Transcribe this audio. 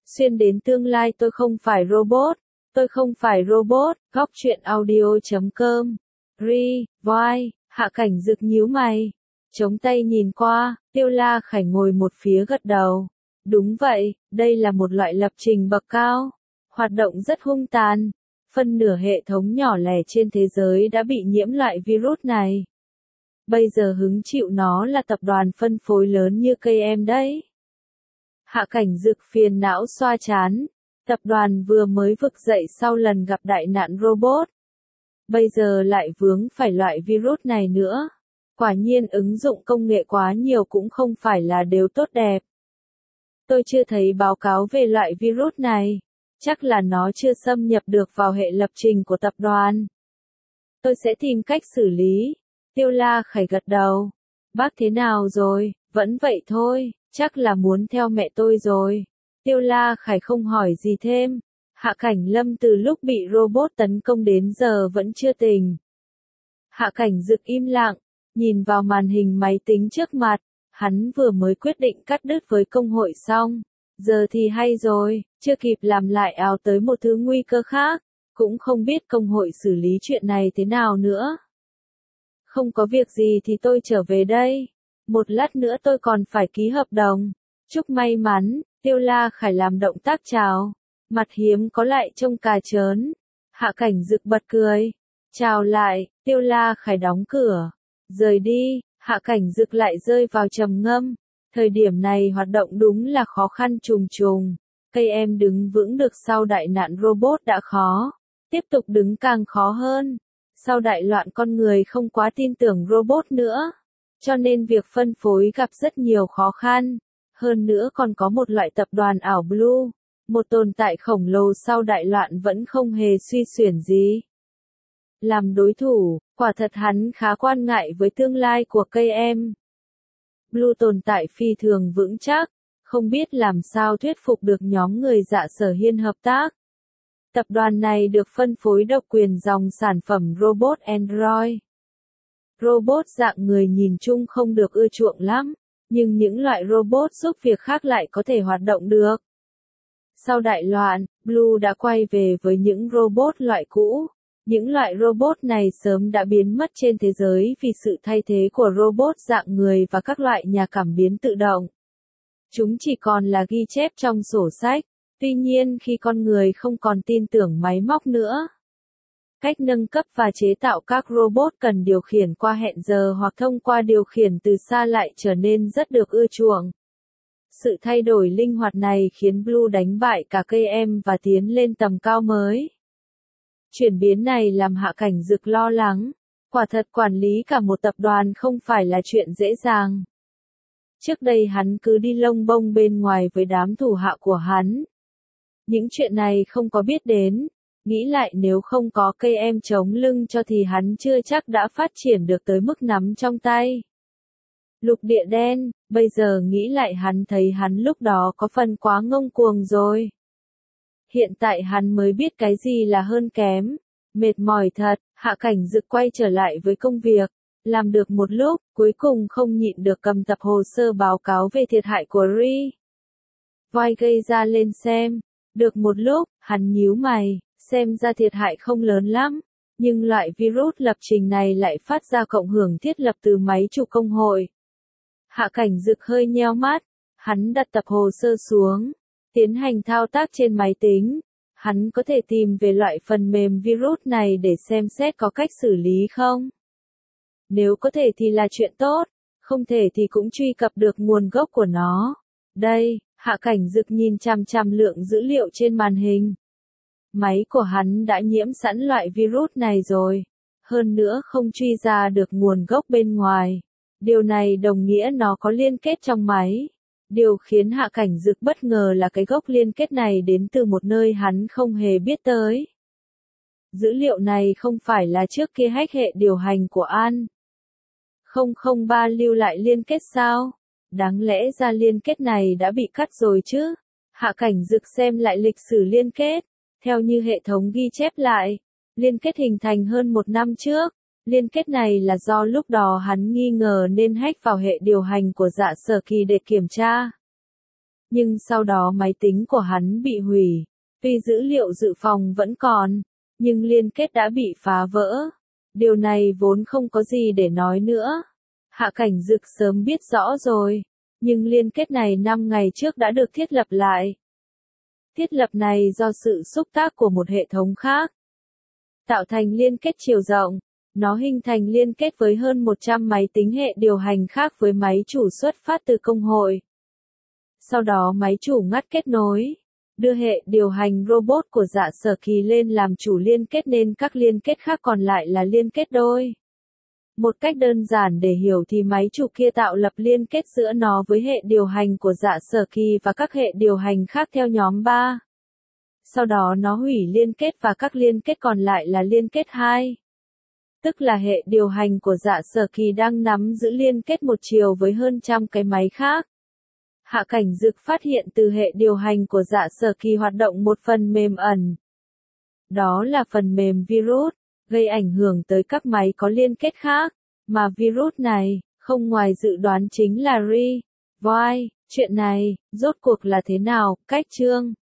Xuyên đến tương lai tôi không phải robot. Tôi không phải robot. Góc truyện audio.com. Vai, Hạ Cảnh Dực nhíu mày. Chống tay nhìn qua, Tiêu La Khải ngồi một phía gật đầu. Đúng vậy, đây là một loại lập trình bậc cao. Hoạt động rất hung tàn. Phân nửa hệ thống nhỏ lẻ trên thế giới đã bị nhiễm loại virus này. Bây giờ hứng chịu nó là tập đoàn phân phối lớn như KM đấy. Hạ Cảnh Dực phiền não xoa chán. Tập đoàn vừa mới vực dậy sau lần gặp đại nạn robot. Bây giờ lại vướng phải loại virus này nữa. Quả nhiên ứng dụng công nghệ quá nhiều cũng không phải là đều tốt đẹp. Tôi chưa thấy báo cáo về loại virus này. Chắc là nó chưa xâm nhập được vào hệ lập trình của tập đoàn. Tôi sẽ tìm cách xử lý. Tiêu La Khải gật đầu. Bác thế nào rồi? Vẫn vậy thôi, chắc là muốn theo mẹ tôi rồi. Tiêu La Khải không hỏi gì thêm. Hạ Cảnh Lâm từ lúc bị robot tấn công đến giờ vẫn chưa tỉnh. Hạ Cảnh Dực im lặng, nhìn vào màn hình máy tính trước mặt. Hắn vừa mới quyết định cắt đứt với công hội xong. Giờ thì hay rồi, chưa kịp làm lại ào tới một thứ nguy cơ khác. Cũng không biết công hội xử lý chuyện này thế nào nữa. Không có việc gì thì tôi trở về đây. Một lát nữa tôi còn phải ký hợp đồng. Chúc may mắn. Tiêu La Khải làm động tác chào. Mặt hiếm có lại trông cà trớn. Hạ Cảnh Dực bật cười. Chào lại. Tiêu La Khải đóng cửa. Rời đi. Hạ Cảnh Dực lại rơi vào trầm ngâm. Thời điểm này hoạt động đúng là khó khăn trùng trùng. Cây em đứng vững được sau đại nạn robot đã khó. Tiếp tục đứng càng khó hơn. Sau đại loạn con người không quá tin tưởng robot nữa. Cho nên việc phân phối gặp rất nhiều khó khăn. Hơn nữa còn có một loại tập đoàn ảo Blue. Một tồn tại khổng lồ sau đại loạn vẫn không hề suy xuyển gì. Làm đối thủ, quả thật hắn khá quan ngại với tương lai của cây em. Blue tồn tại phi thường vững chắc, không biết làm sao thuyết phục được nhóm người Dạ Sở Hiên hợp tác. Tập đoàn này được phân phối độc quyền dòng sản phẩm robot Android. Robot dạng người nhìn chung không được ưa chuộng lắm, nhưng những loại robot giúp việc khác lại có thể hoạt động được. Sau đại loạn, Blue đã quay về với những robot loại cũ. Những loại robot này sớm đã biến mất trên thế giới vì sự thay thế của robot dạng người và các loại nhà cảm biến tự động. Chúng chỉ còn là ghi chép trong sổ sách, tuy nhiên khi con người không còn tin tưởng máy móc nữa. Cách nâng cấp và chế tạo các robot cần điều khiển qua hẹn giờ hoặc thông qua điều khiển từ xa lại trở nên rất được ưa chuộng. Sự thay đổi linh hoạt này khiến Blue đánh bại cả cây em và tiến lên tầm cao mới. Chuyển biến này làm Hạ Cảnh Dực lo lắng. Quả thật quản lý cả một tập đoàn không phải là chuyện dễ dàng. Trước đây hắn cứ đi lông bông bên ngoài với đám thủ hạ của hắn. Những chuyện này không có biết đến. Nghĩ lại nếu không có cây em chống lưng cho thì hắn chưa chắc đã phát triển được tới mức nắm trong tay. Lục địa đen, bây giờ nghĩ lại hắn thấy hắn lúc đó có phần quá ngông cuồng rồi. Hiện tại hắn mới biết cái gì là hơn kém. Mệt mỏi thật, Hạ Cảnh Dực quay trở lại với công việc. Làm được một lúc, cuối cùng không nhịn được cầm tập hồ sơ báo cáo về thiệt hại của Vai gây ra lên xem. Được một lúc, hắn nhíu mày, xem ra thiệt hại không lớn lắm. Nhưng loại virus lập trình này lại phát ra cộng hưởng thiết lập từ máy chủ công hội. Hạ Cảnh Dực hơi nheo mắt. Hắn đặt tập hồ sơ xuống. Tiến hành thao tác trên máy tính. Hắn có thể tìm về loại phần mềm virus này để xem xét có cách xử lý không. Nếu có thể thì là chuyện tốt, không thể thì cũng truy cập được nguồn gốc của nó. Đây, Hạ Cảnh Dực nhìn chằm chằm lượng dữ liệu trên màn hình. Máy của hắn đã nhiễm sẵn loại virus này rồi. Hơn nữa không truy ra được nguồn gốc bên ngoài. Điều này đồng nghĩa nó có liên kết trong máy. Điều khiến Hạ Cảnh Dực bất ngờ là cái gốc liên kết này đến từ một nơi hắn không hề biết tới. Dữ liệu này không phải là trước kia hack hệ điều hành của An 003 lưu lại liên kết sao? Đáng lẽ ra liên kết này đã bị cắt rồi chứ? Hạ Cảnh Dực xem lại lịch sử liên kết. Theo như hệ thống ghi chép lại, liên kết hình thành hơn một năm trước. Liên kết này là do lúc đó hắn nghi ngờ nên hack vào hệ điều hành của Dạ Sở Kỳ để kiểm tra. Nhưng sau đó máy tính của hắn bị hủy. Tuy dữ liệu dự phòng vẫn còn, nhưng liên kết đã bị phá vỡ. Điều này vốn không có gì để nói nữa. Hạ Cảnh Dực sớm biết rõ rồi, nhưng liên kết này 5 ngày trước đã được thiết lập lại. Thiết lập này do sự xúc tác của một hệ thống khác, tạo thành liên kết chiều rộng. Nó hình thành liên kết với hơn 100 máy tính hệ điều hành khác với máy chủ xuất phát từ công hội. Sau đó máy chủ ngắt kết nối, đưa hệ điều hành robot của Dạ Sở Kỳ lên làm chủ liên kết nên các liên kết khác còn lại là liên kết đôi. Một cách đơn giản để hiểu thì máy chủ kia tạo lập liên kết giữa nó với hệ điều hành của Dạ Sở Kỳ và các hệ điều hành khác theo nhóm 3. Sau đó nó hủy liên kết và các liên kết còn lại là liên kết 2. Tức là hệ điều hành của Dạ Sở Kỳ đang nắm giữ liên kết một chiều với hơn trăm cái máy khác. Hạ Cảnh Dực phát hiện từ hệ điều hành của Dạ Sở Kỳ hoạt động một phần mềm ẩn. Đó là phần mềm virus, gây ảnh hưởng tới các máy có liên kết khác, mà virus này, không ngoài dự đoán chính là Ri, Voi. Chuyện này, rốt cuộc là thế nào? Cách chương